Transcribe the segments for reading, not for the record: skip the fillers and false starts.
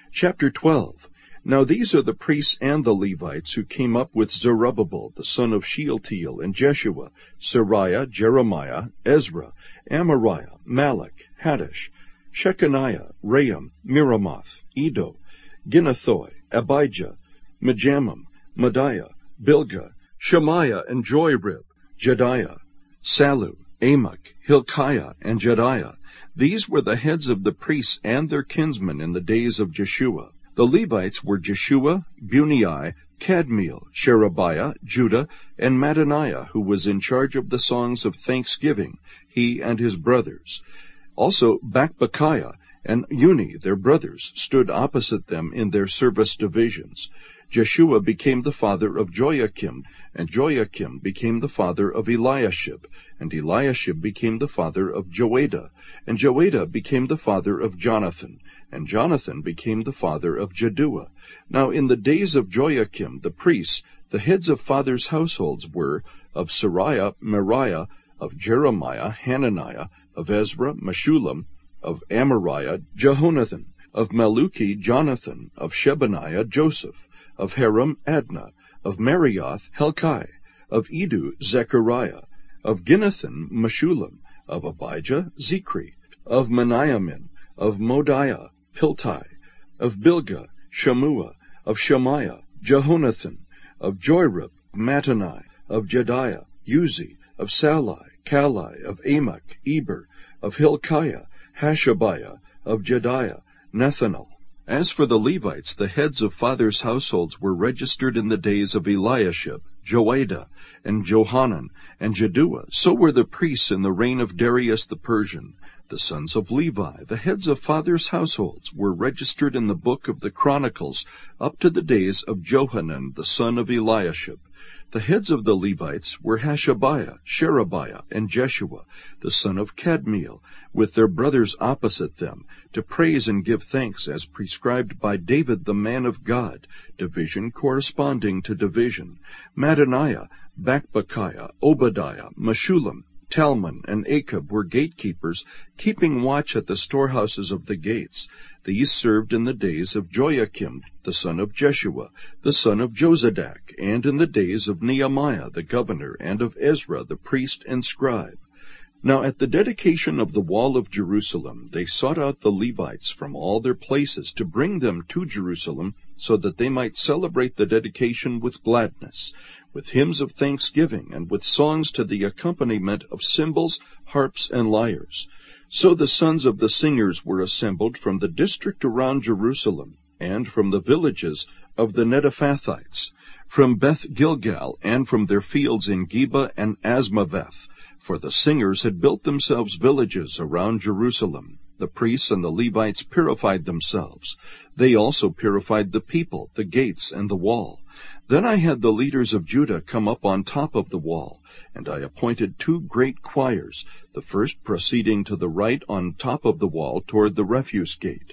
Chapter 12. Now these are the priests and the Levites who came up with Zerubbabel, the son of Shealtiel, and Jeshua, Sariah, Jeremiah, Ezra, Amariah, Malach, Haddish, Shechaniah, Raham, Miramoth, Edo, Ginnathoi, Abijah, Mijamim, Madiah, Bilgah, Shemaiah, and Joirib, Jediah, Sallu, Amok, Hilkiah, and Jediah. These were the heads of the priests and their kinsmen in the days of Jeshua. The Levites were Jeshua, Bunai, Kadmiel, Sherebiah, Judah, and Mattaniah, who was in charge of the songs of thanksgiving, he and his brothers. Also Bakbukiah and Uni, their brothers, stood opposite them in their service divisions. Jeshua became the father of Joachim, and Joachim became the father of Eliashib, and Eliashib became the father of Joadah, and Joadah became the father of Jonathan, and Jonathan became the father of Jaddua. Now in the days of Joachim the priests, the heads of fathers' households were, of Sariah, Meriah, of Jeremiah, Hananiah, of Ezra, Meshullam, of Amariah, Jehonathan, of Maluki, Jonathan, of Shebaniah, Joseph, of Haram, Adnah, of Marioth, Helkai, of Edu, Zechariah, of Ginnathan, Meshullam, of Abijah, Zichri, of Meniamin, of Modiah, Piltai, of Bilgah, Shammua, of Shemaiah, Jehonathan, of Joirib, Mattani, of Jediah, Uzi, of Salai, Kalai, of Amok, Eber, of Hilkiah, Hashabiah, of Jediah, Nethanel. As for the Levites, the heads of fathers' households were registered in the days of Eliashib, Joadah, and Johanan, and Jaddua. So were the priests in the reign of Darius the Persian. The sons of Levi, the heads of fathers' households, were registered in the book of the Chronicles up to the days of Johanan the son of Eliashib. The heads of the Levites were Hashabiah, Sherebiah, and Jeshua, the son of Kadmiel, with their brothers opposite them, to praise and give thanks as prescribed by David the man of God, division corresponding to division. Mattaniah, Bakbukiah, Obadiah, Meshullam, Talmon, and Achab were gatekeepers, keeping watch at the storehouses of the gates. These served in the days of Joachim, the son of Jeshua, the son of Jozadak, and in the days of Nehemiah the governor, and of Ezra the priest and scribe. Now at the dedication of the wall of Jerusalem, they sought out the Levites from all their places to bring them to Jerusalem, so that they might celebrate the dedication with gladness, with hymns of thanksgiving, and with songs to the accompaniment of cymbals, harps, and lyres. So the sons of the singers were assembled from the district around Jerusalem, and from the villages of the Netophathites, from Beth Gilgal, and from their fields in Geba and Asmaveth. For the singers had built themselves villages around Jerusalem. The priests and the Levites purified themselves. They also purified the people, the gates, and the wall. Then I had the leaders of Judah come up on top of the wall, and I appointed 2 great choirs, the first proceeding to the right on top of the wall toward the refuse gate.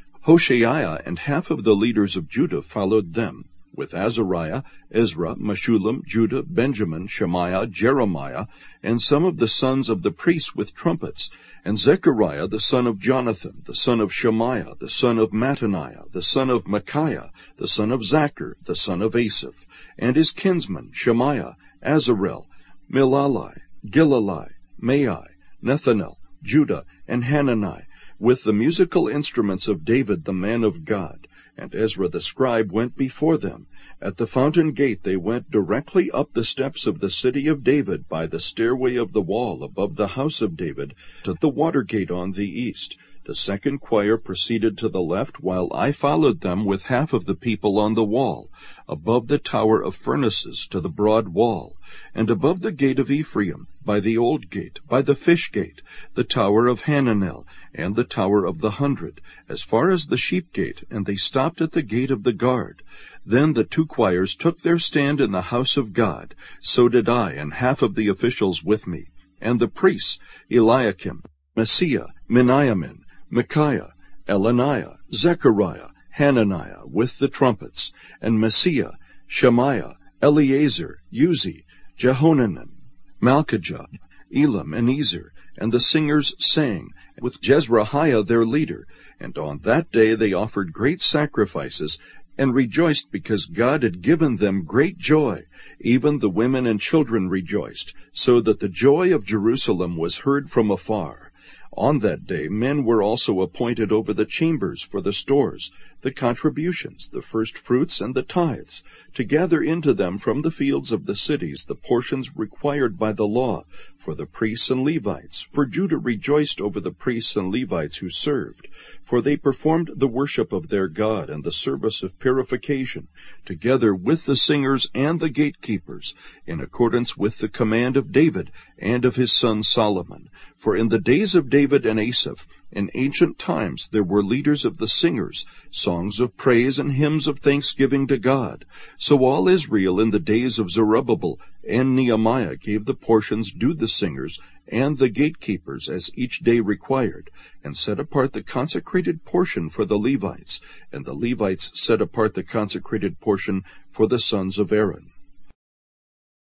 Hoshaiah and half of the leaders of Judah followed them, with Azariah, Ezra, Meshullam, Judah, Benjamin, Shemaiah, Jeremiah, and some of the sons of the priests with trumpets, and Zechariah the son of Jonathan, the son of Shemaiah, the son of Mattaniah, the son of Micaiah, the son of Zachar, the son of Asaph, and his kinsmen Shemaiah, Azarel, Milalai, Gilalai, Maai, Nethanel, Judah, and Hanani, with the musical instruments of David the man of God. And Ezra the scribe went before them. At the fountain gate they went directly up the steps of the city of David by the stairway of the wall above the house of David to the water gate on the east. The second choir proceeded to the left, while I followed them with half of the people on the wall, above the tower of furnaces to the broad wall, and above the gate of Ephraim, by the old gate, by the fish gate, the tower of Hananel, and the tower of the 100, as far as the sheep gate, and they stopped at the gate of the guard. Then the 2 choirs took their stand in the house of God. So did I, and half of the officials with me. And the priests, Eliakim, Messiah, Meniamin, Micaiah, Elaniah, Zechariah, Hananiah, with the trumpets, and Messiah, Shemaiah, Eleazar, Uzi, Jehonanan, Malchijah, Elam, and Ezer, and the singers sang, with Jezrahiah their leader, And on that day they offered great sacrifices, and rejoiced because God had given them great joy. Even the women and children rejoiced, so that the joy of Jerusalem was heard from afar. On that day men were also appointed over the chambers for the stores, the contributions, the first fruits, and the tithes, to gather into them from the fields of the cities the portions required by the law, for the priests and Levites. For Judah rejoiced over the priests and Levites who served, for they performed the worship of their God and the service of purification, together with the singers and the gatekeepers, in accordance with the command of David and of his son Solomon. For in the days of David and Asaph, in ancient times, there were leaders of the singers, songs of praise and hymns of thanksgiving to God. So all Israel in the days of Zerubbabel and Nehemiah gave the portions due the singers and the gatekeepers as each day required, and set apart the consecrated portion for the Levites, and the Levites set apart the consecrated portion for the sons of Aaron.